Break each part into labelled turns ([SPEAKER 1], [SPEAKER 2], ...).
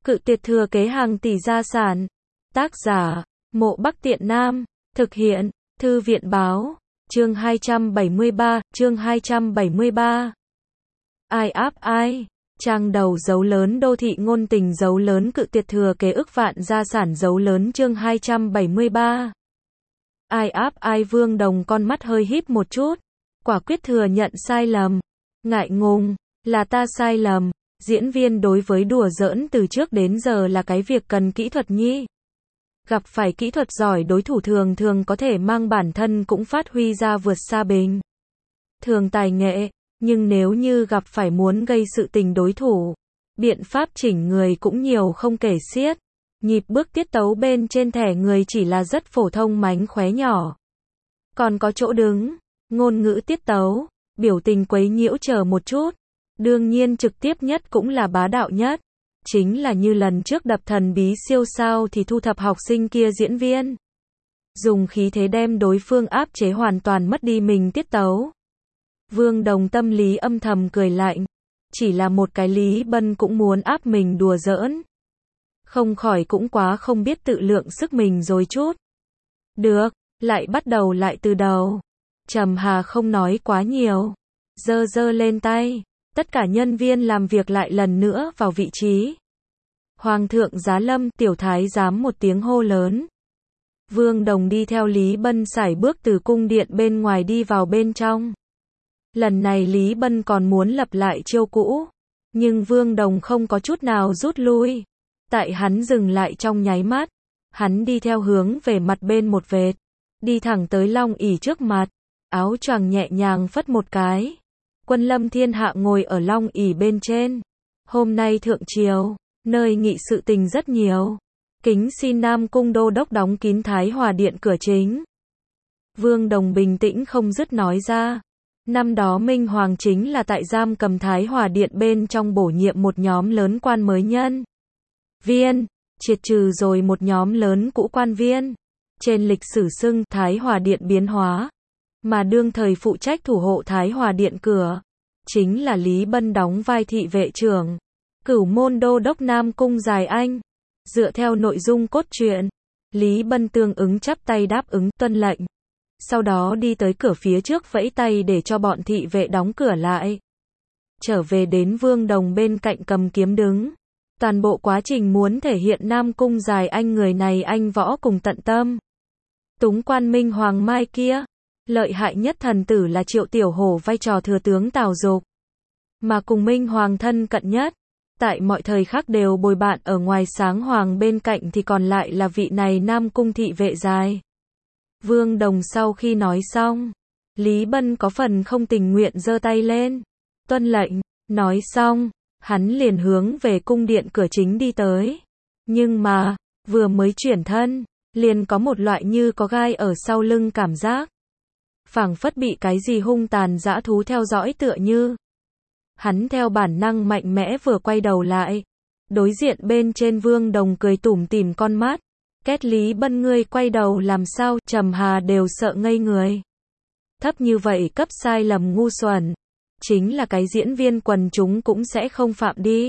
[SPEAKER 1] Cự tuyệt thừa kế hàng tỷ gia sản. Tác giả, Mộ Bắc Tiện Nam. Thực hiện, Thư viện báo. Chương 273. Ai áp ai? Trang đầu dấu lớn đô thị ngôn tình dấu lớn cự tuyệt thừa kế ức vạn gia sản dấu lớn chương 273. Ai áp ai? Vương Đồng con mắt hơi híp một chút. Quả quyết thừa nhận sai lầm. Ngại ngùng, là ta sai lầm. Diễn viên đối với đùa giỡn từ trước đến giờ là cái việc cần kỹ thuật nhi. Gặp phải kỹ thuật giỏi đối thủ thường thường có thể mang bản thân cũng phát huy ra vượt xa bình thường tài nghệ, nhưng nếu như gặp phải muốn gây sự tình đối thủ, biện pháp chỉnh người cũng nhiều không kể xiết. Nhịp bước tiết tấu bên trên thẻ người chỉ là rất phổ thông mánh khóe nhỏ. Còn có chỗ đứng, ngôn ngữ tiết tấu, biểu tình quấy nhiễu chờ một chút. Đương nhiên trực tiếp nhất cũng là bá đạo nhất. Chính là như lần trước đập thần bí siêu sao thì thu thập học sinh kia diễn viên. Dùng khí thế đem đối phương áp chế hoàn toàn mất đi mình tiết tấu. Vương Đồng tâm lý âm thầm cười lạnh. Chỉ là một cái Lý Bân cũng muốn áp mình đùa giỡn. Không khỏi cũng quá không biết tự lượng sức mình rồi chút. Được, lại bắt đầu lại từ đầu. Trầm Hà không nói quá nhiều. Giơ lên tay. Tất cả nhân viên làm việc lại lần nữa vào vị trí. Hoàng thượng giá lâm, tiểu thái giám một tiếng hô lớn. Vương Đồng đi theo Lý Bân sải bước từ cung điện bên ngoài đi vào bên trong. Lần này Lý Bân còn muốn lập lại chiêu cũ. Nhưng Vương Đồng không có chút nào rút lui. Tại hắn dừng lại trong nháy mắt. Hắn đi theo hướng về mặt bên một vệt. Đi thẳng tới Long ỷ trước mặt. Áo choàng nhẹ nhàng phất một cái. Quân lâm thiên hạ ngồi ở Long ỷ bên trên. Hôm nay thượng triều, nơi nghị sự tình rất nhiều. Kính xin Nam Cung đô đốc đóng kín Thái Hòa điện cửa chính. Vương Đồng bình tĩnh không dứt nói ra. Năm đó Minh Hoàng chính là tại giam cầm Thái Hòa điện bên trong bổ nhiệm một nhóm lớn quan mới nhân viên, triệt trừ rồi một nhóm lớn cũ quan viên. Trên lịch sử xưng Thái Hòa điện biến hóa. Mà đương thời phụ trách thủ hộ Thái Hòa điện cửa, chính là Lý Bân đóng vai thị vệ trưởng, Cửu môn đô đốc Nam Cung Dài Anh. Dựa theo nội dung cốt truyện, Lý Bân tương ứng chắp tay đáp ứng tuân lệnh. Sau đó đi tới cửa phía trước vẫy tay để cho bọn thị vệ đóng cửa lại. Trở về đến Vương Đồng bên cạnh cầm kiếm đứng. Toàn bộ quá trình muốn thể hiện Nam Cung Dài Anh người này anh võ cùng tận tâm. Túng quan Minh Hoàng mai kia. Lợi hại nhất thần tử là Triệu Tiểu Hổ vai trò thừa tướng Tào Dục. Mà cùng Minh Hoàng thân cận nhất. Tại mọi thời khắc đều bồi bạn ở ngoài sáng hoàng bên cạnh thì còn lại là vị này Nam Cung thị vệ dài. Vương Đồng sau khi nói xong. Lý Bân có phần không tình nguyện giơ tay lên. Tuân lệnh, nói xong. Hắn liền hướng về cung điện cửa chính đi tới. Nhưng mà, vừa mới chuyển thân, liền có một loại như có gai ở sau lưng cảm giác. Phảng phất bị cái gì hung tàn dã thú theo dõi tựa như. Hắn theo bản năng mạnh mẽ vừa quay đầu lại. Đối diện bên trên Vương Đồng cười tủm tỉm con mắt. Két Lý Bân ngươi quay đầu làm sao, Trầm Hà đều sợ ngây người. Thấp như vậy cấp sai lầm ngu xuẩn. Chính là cái diễn viên quần chúng cũng sẽ không phạm đi.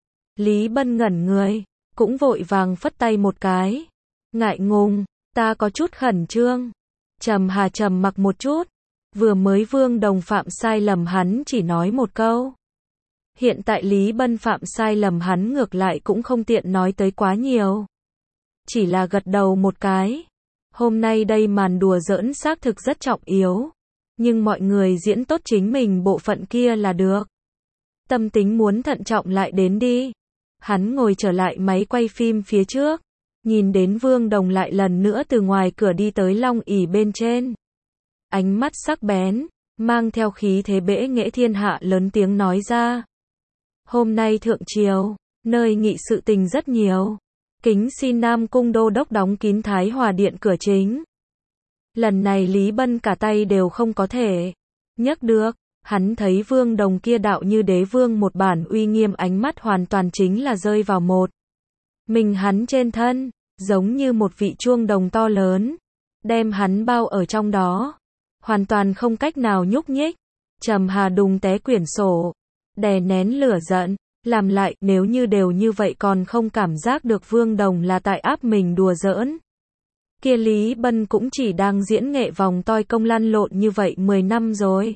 [SPEAKER 1] Lý Bân ngẩn người, cũng vội vàng phất tay một cái. Ngại ngùng, ta có chút khẩn trương. Trầm Hà trầm mặc một chút. Vừa mới Vương Đồng phạm sai lầm hắn chỉ nói một câu. Hiện tại Lý Bân phạm sai lầm hắn ngược lại cũng không tiện nói tới quá nhiều. Chỉ là gật đầu một cái. Hôm nay đây màn đùa giỡn xác thực rất trọng yếu. Nhưng mọi người diễn tốt chính mình bộ phận kia là được. Tâm tính muốn thận trọng lại đến đi. Hắn ngồi trở lại máy quay phim phía trước. Nhìn đến Vương Đồng lại lần nữa từ ngoài cửa đi tới Long ỷ bên trên. Ánh mắt sắc bén, mang theo khí thế bẽ nghệ thiên hạ lớn tiếng nói ra. Hôm nay thượng triều, nơi nghị sự tình rất nhiều. Kính xin Nam Cung đô đốc đóng kín Thái Hòa điện cửa chính. Lần này Lý Bân cả tay đều không có thể nhấc được. Hắn thấy Vương Đồng kia đạo như đế vương một bản uy nghiêm ánh mắt hoàn toàn chính là rơi vào một. Mình hắn trên thân, giống như một vị chuông đồng to lớn. Đem hắn bao ở trong đó. Hoàn toàn không cách nào nhúc nhích. Trầm Hà đùng té quyển sổ. Đè nén lửa giận. Làm lại, nếu như đều như vậy còn không cảm giác được Vương Đồng là tại áp mình đùa giỡn. Kia Lý Bân cũng chỉ đang diễn nghệ vòng toi công lăn lộn như vậy 10 năm rồi.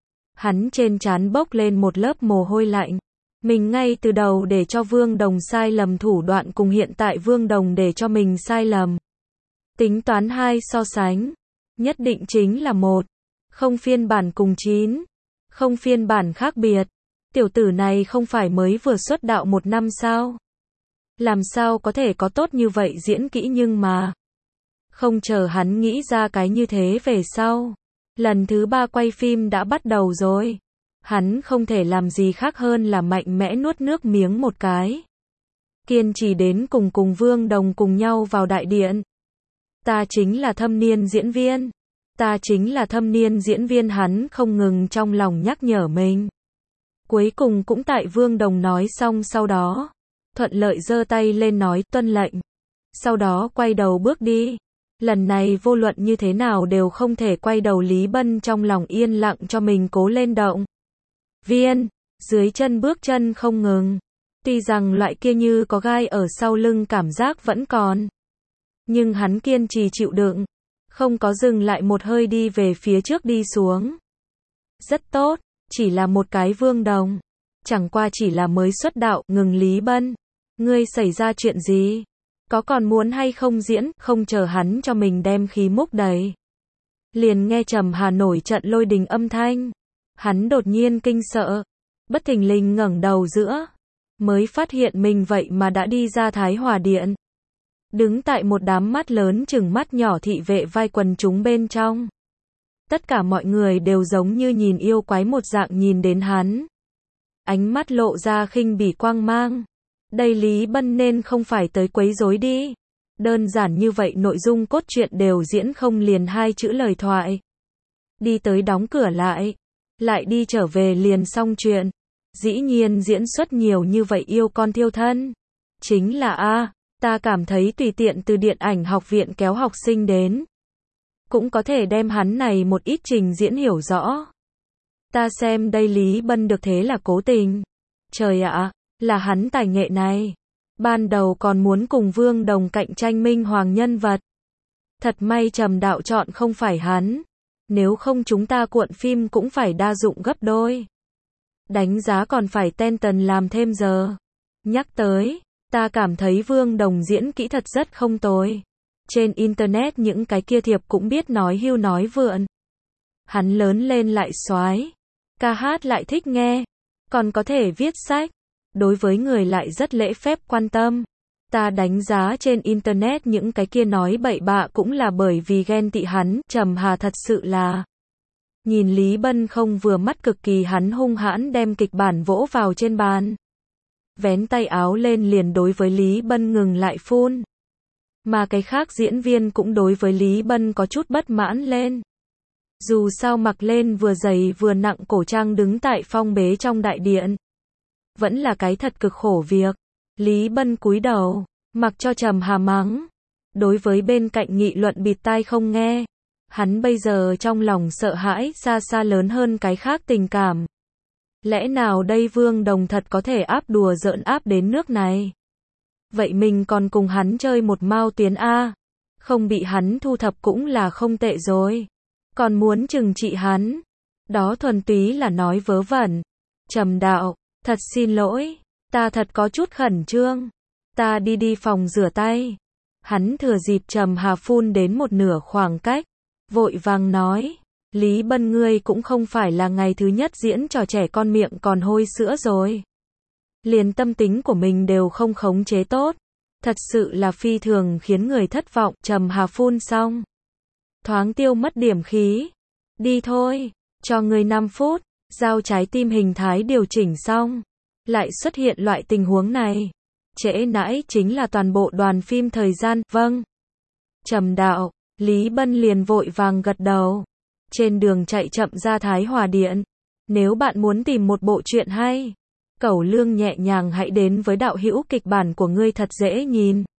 [SPEAKER 1] Hắn trên trán bốc lên một lớp mồ hôi lạnh. Mình ngay từ đầu để cho Vương Đồng sai lầm thủ đoạn cùng hiện tại Vương Đồng để cho mình sai lầm. Tính toán 2 so sánh. Nhất định chính là 1. Không phiên bản cùng 9. Không phiên bản khác biệt. Tiểu tử này không phải mới vừa xuất đạo 1 năm sao? Làm sao có thể có tốt như vậy diễn kỹ nhưng mà. Không chờ hắn nghĩ ra cái như thế về sau. Lần thứ 3 quay phim đã bắt đầu rồi. Hắn không thể làm gì khác hơn là mạnh mẽ nuốt nước miếng một cái. Kiên trì đến cùng Vương Đồng cùng nhau vào đại điện. Ta chính là thâm niên diễn viên. Ta chính là thâm niên diễn viên, hắn không ngừng trong lòng nhắc nhở mình. Cuối cùng cũng tại Vương Đồng nói xong sau đó. Thuận lợi giơ tay lên nói tuân lệnh. Sau đó quay đầu bước đi. Lần này vô luận như thế nào đều không thể quay đầu. Lý Bân trong lòng yên lặng cho mình cố lên động viên, dưới chân bước chân không ngừng. Tuy rằng loại kia như có gai ở sau lưng cảm giác vẫn còn. Nhưng hắn kiên trì chịu đựng. Không có dừng lại một hơi đi về phía trước đi xuống. Rất tốt, chỉ là một cái Vương Đồng. Chẳng qua chỉ là mới xuất đạo, ngừng Lý Bân. Ngươi xảy ra chuyện gì? Có còn muốn hay không diễn? Không chờ hắn cho mình đem khí múc đầy. Liền nghe Trầm Hà nổi trận lôi đình âm thanh. Hắn đột nhiên kinh sợ. Bất thình lình ngẩng đầu giữa. Mới phát hiện mình vậy mà đã đi ra Thái Hòa Điện. Đứng tại một đám mắt lớn chừng mắt nhỏ thị vệ vai quần chúng bên trong. Tất cả mọi người đều giống như nhìn yêu quái một dạng nhìn đến hắn. Ánh mắt lộ ra khinh bỉ quang mang. Đây Lý Bân nên không phải tới quấy rối đi. Đơn giản như vậy nội dung cốt truyện đều diễn không liền 2 chữ lời thoại. Đi tới đóng cửa lại. Lại đi trở về liền xong chuyện. Dĩ nhiên diễn xuất nhiều như vậy yêu con thiêu thân. Chính là ta cảm thấy tùy tiện từ điện ảnh học viện kéo học sinh đến. Cũng có thể đem hắn này một ít trình diễn hiểu rõ. Ta xem đây Lý Bân được thế là cố tình. Trời ạ, là hắn tài nghệ này. Ban đầu còn muốn cùng Vương Đồng cạnh tranh minh hoàng nhân vật. Thật may Trầm đạo chọn không phải hắn. Nếu không chúng ta cuộn phim cũng phải đa dụng gấp đôi. Đánh giá còn phải ten tần làm thêm giờ. Nhắc tới, ta cảm thấy Vương Đồng diễn kỹ thật rất không tồi. Trên internet những cái kia thiệp cũng biết nói hưu nói vượn. Hắn lớn lên lại soái, ca hát lại thích nghe, còn có thể viết sách. Đối với người lại rất lễ phép quan tâm. Ta đánh giá trên internet những cái kia nói bậy bạ cũng là bởi vì ghen tị hắn. Trầm Hà thật sự là nhìn Lý Bân không vừa mắt cực kỳ, hắn hung hãn đem kịch bản vỗ vào trên bàn. Vén tay áo lên liền đối với Lý Bân ngừng lại phun. Mà cái khác diễn viên cũng đối với Lý Bân có chút bất mãn lên. Dù sao mặc lên vừa dày vừa nặng cổ trang đứng tại phong bế trong đại điện. Vẫn là cái thật cực khổ việc. Lý Bân cúi đầu, mặc cho Trầm Hà mắng. Đối với bên cạnh nghị luận bịt tai không nghe. Hắn bây giờ trong lòng sợ hãi xa xa lớn hơn cái khác tình cảm. Lẽ nào đây Vương Đồng thật có thể áp đùa giỡn áp đến nước này? Vậy mình còn cùng hắn chơi một mao tiến A. Không bị hắn thu thập cũng là không tệ rồi. Còn muốn trừng trị hắn. Đó thuần túy là nói vớ vẩn. Trầm đạo, thật xin lỗi. Ta thật có chút khẩn trương. Ta đi phòng rửa tay. Hắn thừa dịp Trầm Hà phun đến một nửa khoảng cách. Vội vàng nói. Lý Bân ngươi cũng không phải là ngày thứ nhất diễn trò trẻ con miệng còn hôi sữa rồi. Liền tâm tính của mình đều không khống chế tốt. Thật sự là phi thường khiến người thất vọng. Trầm Hà phun xong. Thoáng tiêu mất điểm khí. Đi thôi. Cho ngươi 5 phút. Giao trái tim hình thái điều chỉnh xong. Lại xuất hiện loại tình huống này. Trễ nãi chính là toàn bộ đoàn phim thời gian. Vâng. Trầm đạo. Lý Bân liền vội vàng gật đầu. Trên đường chạy chậm ra Thái Hòa Điện. Nếu bạn muốn tìm một bộ truyện hay, cẩu lương nhẹ nhàng hãy đến với đạo hữu kịch bản của ngươi thật dễ nhìn.